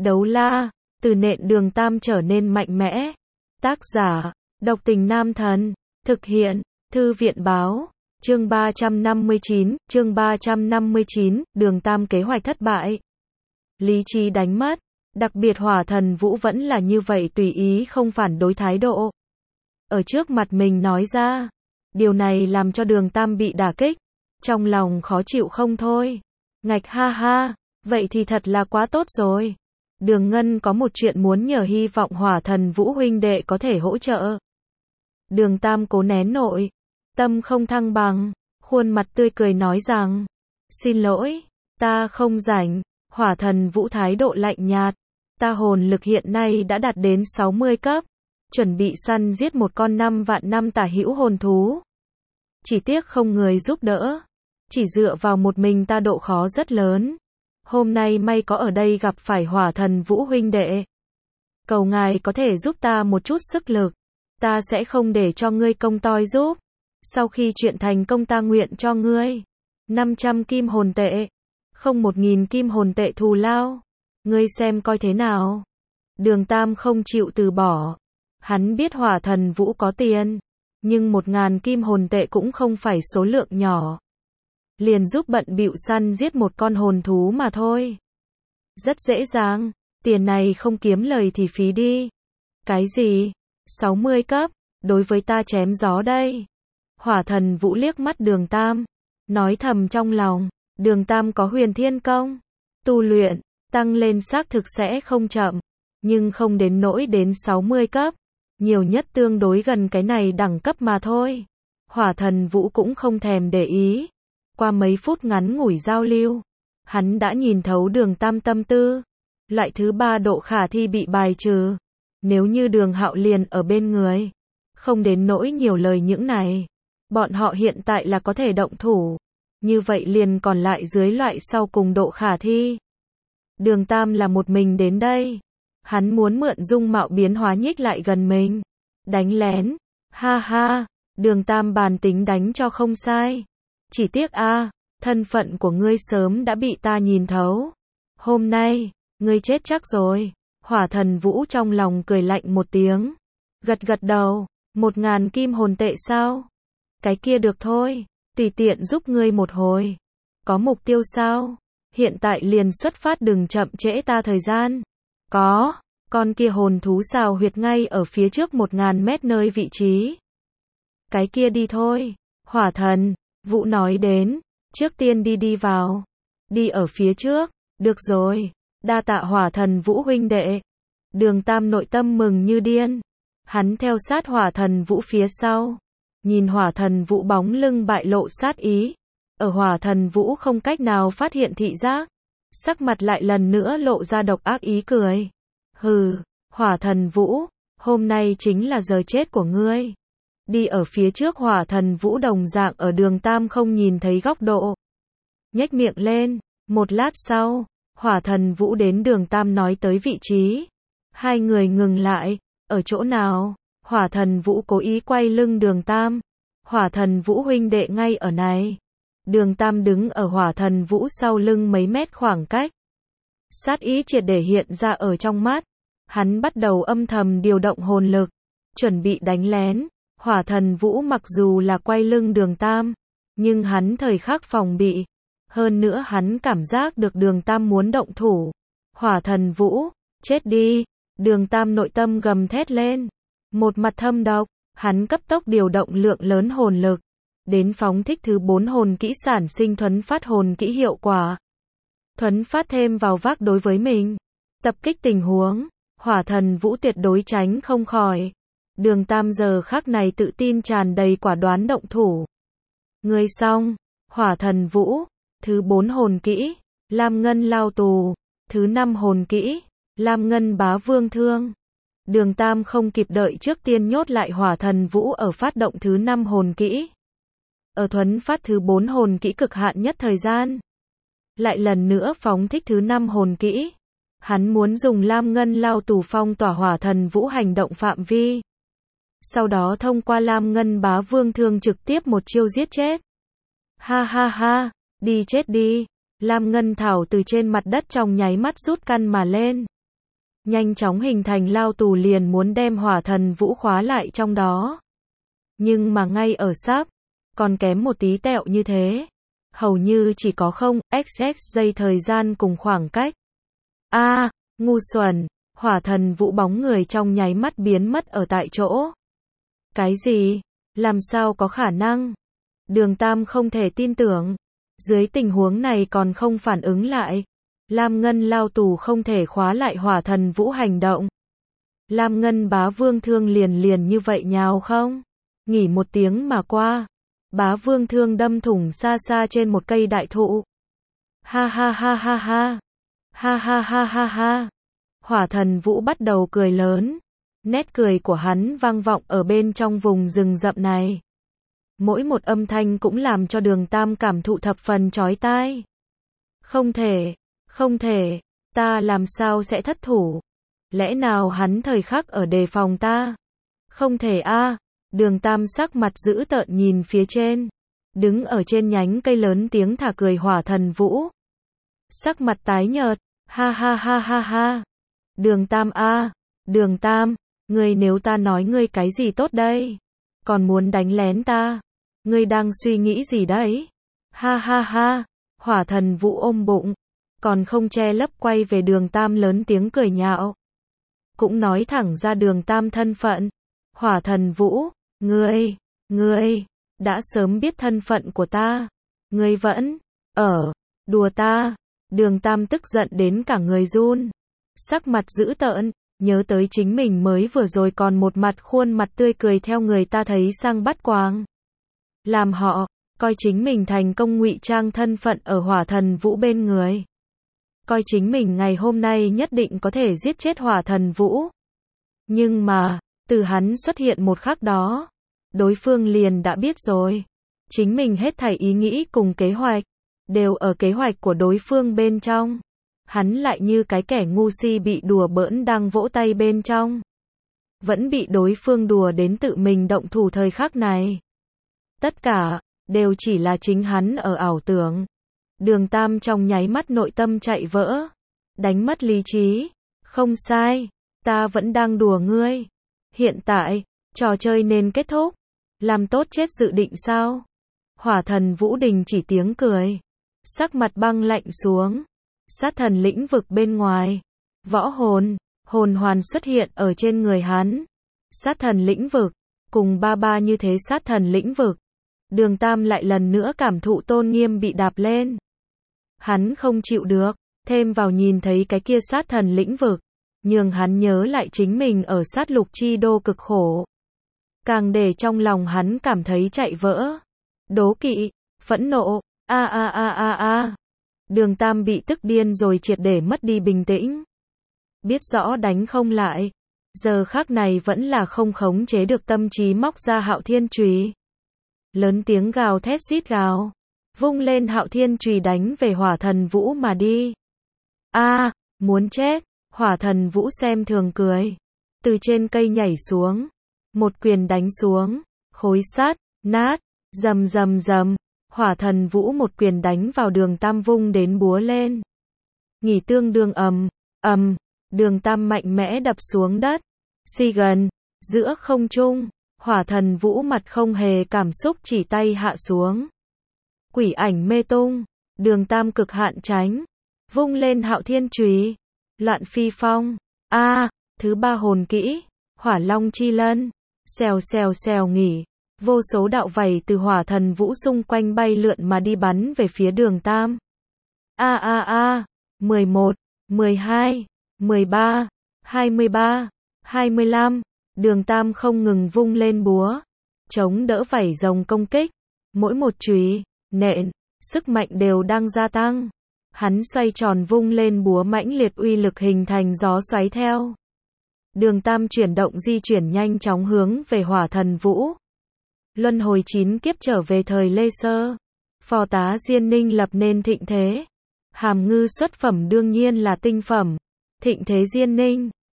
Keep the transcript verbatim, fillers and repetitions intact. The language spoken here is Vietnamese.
Đấu la, từ nện Đường Tam trở nên mạnh mẽ. Tác giả, Độc Tình Nam Thần. Thực hiện, Thư viện Báo. Chương ba trăm năm mươi chín, chương ba trăm năm mươi chín, Đường Tam kế hoạch thất bại. Lý trí đánh mất, đặc biệt Hỏa Thần Vũ vẫn là như vậy tùy ý không phản đối thái độ. Ở trước mặt mình nói ra, điều này làm cho Đường Tam bị đả kích, trong lòng khó chịu không thôi. Ngạch ha ha, vậy thì thật là quá tốt rồi. Đường Ngân có một chuyện muốn nhờ, hy vọng Hỏa Thần Vũ huynh đệ có thể hỗ trợ. Đường Tam cố nén nội tâm không thăng bằng, khuôn mặt tươi cười nói rằng, xin lỗi, ta không rảnh. Hỏa Thần Vũ thái độ lạnh nhạt, ta hồn lực hiện nay đã đạt đến sáu mươi cấp, chuẩn bị săn giết một con năm vạn năm tả hữu hồn thú. Chỉ tiếc không người giúp đỡ, chỉ dựa vào một mình ta độ khó rất lớn. Hôm nay may có ở đây gặp phải Hỏa Thần Vũ huynh đệ. Cầu ngài có thể giúp ta một chút sức lực, ta sẽ không để cho ngươi công toi giúp. Sau khi chuyện thành công ta nguyện cho ngươi năm trăm kim hồn tệ, không một nghìn kim hồn tệ thù lao. Ngươi xem coi thế nào. Đường Tam không chịu từ bỏ. Hắn biết Hỏa Thần Vũ có tiền, nhưng một ngàn kim hồn tệ cũng không phải số lượng nhỏ. Liền giúp bận bịu săn giết một con hồn thú mà thôi. Rất dễ dàng, tiền này không kiếm lời thì phí đi. Cái gì? sáu mươi cấp, đối với ta chém gió đây. Hỏa Thần Vũ liếc mắt Đường Tam, nói thầm trong lòng, Đường Tam có huyền thiên công, tu luyện, tăng lên xác thực sẽ không chậm, nhưng không đến nỗi đến sáu mươi cấp, nhiều nhất tương đối gần cái này đẳng cấp mà thôi. Hỏa Thần Vũ cũng không thèm để ý. Qua mấy phút ngắn ngủi giao lưu, hắn đã nhìn thấu Đường Tam tâm tư. Loại thứ ba độ khả thi bị bài trừ. Nếu như Đường Hạo liền ở bên người, không đến nỗi nhiều lời những này. Bọn họ hiện tại là có thể động thủ. Như vậy liền còn lại dưới loại sau cùng độ khả thi. Đường Tam là một mình đến đây. Hắn muốn mượn dung mạo biến hóa nhích lại gần mình. Đánh lén. Ha ha. Đường Tam bàn tính đánh cho không sai. Chỉ tiếc a, à, thân phận của ngươi sớm đã bị ta nhìn thấu. Hôm nay, ngươi chết chắc rồi. Hỏa Thần Vũ trong lòng cười lạnh một tiếng. Gật gật đầu. Một ngàn kim hồn tệ sao? Cái kia được thôi. Tùy tiện giúp ngươi một hồi. Có mục tiêu sao? Hiện tại liền xuất phát, đừng chậm trễ ta thời gian. Có. Con kia hồn thú xào huyệt ngay ở phía trước một ngàn mét nơi vị trí. Cái kia đi thôi. Hỏa Thần Vũ nói đến, trước tiên đi đi vào. Đi ở phía trước. Được rồi. Đa tạ Hỏa Thần Vũ huynh đệ. Đường Tam nội tâm mừng như điên. Hắn theo sát Hỏa Thần Vũ phía sau. Nhìn Hỏa Thần Vũ bóng lưng bại lộ sát ý. Ở Hỏa Thần Vũ không cách nào phát hiện thị giác. Sắc mặt lại lần nữa lộ ra độc ác ý cười. Hừ, Hỏa Thần Vũ, hôm nay chính là giờ chết của ngươi. Đi ở phía trước Hỏa Thần Vũ đồng dạng ở Đường Tam không nhìn thấy góc độ. Nhếch miệng lên, một lát sau, Hỏa Thần Vũ đến Đường Tam nói tới vị trí. Hai người ngừng lại, ở chỗ nào? Hỏa Thần Vũ cố ý quay lưng Đường Tam. Hỏa Thần Vũ huynh đệ ngay ở này. Đường Tam đứng ở Hỏa Thần Vũ sau lưng mấy mét khoảng cách. Sát ý triệt để hiện ra ở trong mắt. Hắn bắt đầu âm thầm điều động hồn lực, chuẩn bị đánh lén. Hỏa Thần Vũ mặc dù là quay lưng Đường Tam, nhưng hắn thời khắc phòng bị. Hơn nữa hắn cảm giác được Đường Tam muốn động thủ. Hỏa Thần Vũ, chết đi. Đường Tam nội tâm gầm thét lên. Một mặt thâm độc, hắn cấp tốc điều động lượng lớn hồn lực. Đến phóng thích thứ bốn hồn kỹ sản sinh thuấn phát hồn kỹ hiệu quả. Thuấn phát thêm vào vác đối với mình. Tập kích tình huống, Hỏa Thần Vũ tuyệt đối tránh không khỏi. Đường Tam giờ khắc này tự tin tràn đầy, quả đoán động thủ. Ngươi xong. Hỏa Thần Vũ, thứ bốn hồn kỹ, Lam Ngân Lao Tù. Thứ năm hồn kỹ, Lam Ngân Bá Vương Thương. Đường Tam không kịp đợi, trước tiên nhốt lại Hỏa Thần Vũ ở phát động thứ năm hồn kỹ. Ở thuấn phát thứ bốn hồn kỹ cực hạn nhất thời gian. Lại lần nữa phóng thích thứ năm hồn kỹ. Hắn muốn dùng Lam Ngân Lao Tù phong tỏa Hỏa Thần Vũ hành động phạm vi. Sau đó thông qua Lam Ngân Bá Vương Thương trực tiếp một chiêu giết chết. Ha ha ha, đi chết đi. Lam Ngân Thảo từ trên mặt đất trong nháy mắt rút căn mà lên. nhanh chóng hình thành lao tù liền muốn đem hỏa thần vũ khóa lại trong đó. Nhưng mà ngay ở sắp, còn kém một tí tẹo như thế. Hầu như chỉ có không xx giây thời gian cùng khoảng cách. A, ngu xuẩn, hỏa thần vũ bóng người trong nháy mắt biến mất ở tại chỗ. Cái gì? Làm sao có khả năng? Đường Tam không thể tin tưởng. Dưới tình huống này còn không phản ứng lại. Lam Ngân lao tù không thể khóa lại hỏa thần vũ hành động. Lam Ngân bá vương thương liền liền như vậy nhào không? Nghỉ một tiếng mà qua. Bá vương thương đâm thủng xa xa trên một cây đại thụ. Ha ha ha ha ha. Ha ha ha ha ha. Hỏa thần vũ bắt đầu cười lớn. Nét cười của hắn vang vọng ở bên trong vùng rừng rậm này. Mỗi một âm thanh cũng làm cho Đường Tam cảm thụ thập phần chói tai. Không thể, không thể, ta làm sao sẽ thất thủ? Lẽ nào hắn thời khắc ở đề phòng ta? Không thể a. À. Đường Tam sắc mặt dữ tợn nhìn phía trên. Đứng ở trên nhánh cây lớn tiếng thả cười hỏa thần vũ. Sắc mặt tái nhợt, ha ha ha ha ha. Đường Tam a, à. Đường Tam, ngươi nếu ta nói ngươi cái gì tốt đây? Còn muốn đánh lén ta? Ngươi đang suy nghĩ gì đấy? Ha ha ha, hỏa thần vũ ôm bụng, còn không che lấp quay về Đường Tam lớn tiếng cười nhạo. Cũng nói thẳng ra Đường Tam thân phận. Hỏa thần vũ, ngươi, ngươi, đã sớm biết thân phận của ta. Ngươi vẫn, ở, đùa ta. Đường Tam tức giận đến cả người run. Sắc mặt dữ tợn, nhớ tới chính mình mới vừa rồi còn một mặt khuôn mặt tươi cười theo người ta thấy sang bắt quàng. Làm họ, coi chính mình thành công ngụy trang thân phận ở hỏa thần vũ bên người. Coi chính mình ngày hôm nay nhất định có thể giết chết hỏa thần vũ. Nhưng mà, từ hắn xuất hiện một khắc đó, đối phương liền đã biết rồi. Chính mình hết thảy ý nghĩ cùng kế hoạch, đều ở kế hoạch của đối phương bên trong. Hắn lại như cái kẻ ngu si bị đùa bỡn đang vỗ tay bên trong. Vẫn bị đối phương đùa đến tự mình động thủ thời khắc này. Tất cả, đều chỉ là chính hắn ở ảo tưởng. Đường Tam trong nháy mắt nội tâm chạy vỡ. Đánh mất lý trí. Không sai, ta vẫn đang đùa ngươi. Hiện tại, trò chơi nên kết thúc. Làm tốt chết dự định sao? Hỏa thần Vũ Đình chỉ tiếng cười. Sắc mặt băng lạnh xuống. Sát thần lĩnh vực bên ngoài. Võ hồn, hồn hoàn xuất hiện ở trên người hắn. Sát thần lĩnh vực, cùng ba ba như thế sát thần lĩnh vực. Đường Tam lại lần nữa cảm thụ tôn nghiêm bị đạp lên. Hắn không chịu được, thêm vào nhìn thấy cái kia sát thần lĩnh vực. Nhưng hắn nhớ lại chính mình ở sát lục chi đô cực khổ. Càng để trong lòng hắn cảm thấy chạy vỡ. Đố kỵ, phẫn nộ, a a a a a. Đường Tam bị tức điên rồi triệt để mất đi bình tĩnh. Biết rõ đánh không lại. Giờ khắc này vẫn là không khống chế được tâm trí móc ra Hạo Thiên Chùy. Lớn tiếng gào thét rít gào. Vung lên Hạo Thiên Chùy đánh về Hỏa Thần Vũ mà đi. A, muốn chết. Hỏa Thần Vũ xem thường cười. Từ trên cây nhảy xuống. Một quyền đánh xuống. Khối sắt, nát, rầm rầm rầm. Hỏa Thần Vũ một quyền đánh vào Đường Tam vung đến búa lên. Nghỉ tương đương ầm, ầm. Đường Tam mạnh mẽ đập xuống đất. Si gần, giữa không trung. Hỏa Thần Vũ mặt không hề cảm xúc chỉ tay hạ xuống. Quỷ ảnh mê tung. Đường Tam cực hạn tránh. Vung lên Hạo Thiên Chùy. Loạn phi phong. A, thứ ba hồn kỹ. Hỏa Long Chi Lân. Xèo xèo xèo nghỉ. Vô số đạo vảy từ Hỏa Thần Vũ xung quanh bay lượn mà đi bắn về phía Đường Tam. A a a, mười một, mười hai, mười ba, hai mươi ba, hai mươi lăm. Đường Tam không ngừng vung lên búa, chống đỡ vảy rồng công kích. Mỗi một chùy, nện, sức mạnh đều đang gia tăng. Hắn xoay tròn vung lên búa mãnh liệt uy lực hình thành gió xoáy theo. Đường Tam chuyển động di chuyển nhanh chóng hướng về Hỏa Thần Vũ. Luân hồi chín kiếp trở về thời Lê Sơ. Phò tá Diên Ninh lập nên thịnh thế. Hàm ngư xuất phẩm đương nhiên là tinh phẩm. Thịnh thế Diên Ninh.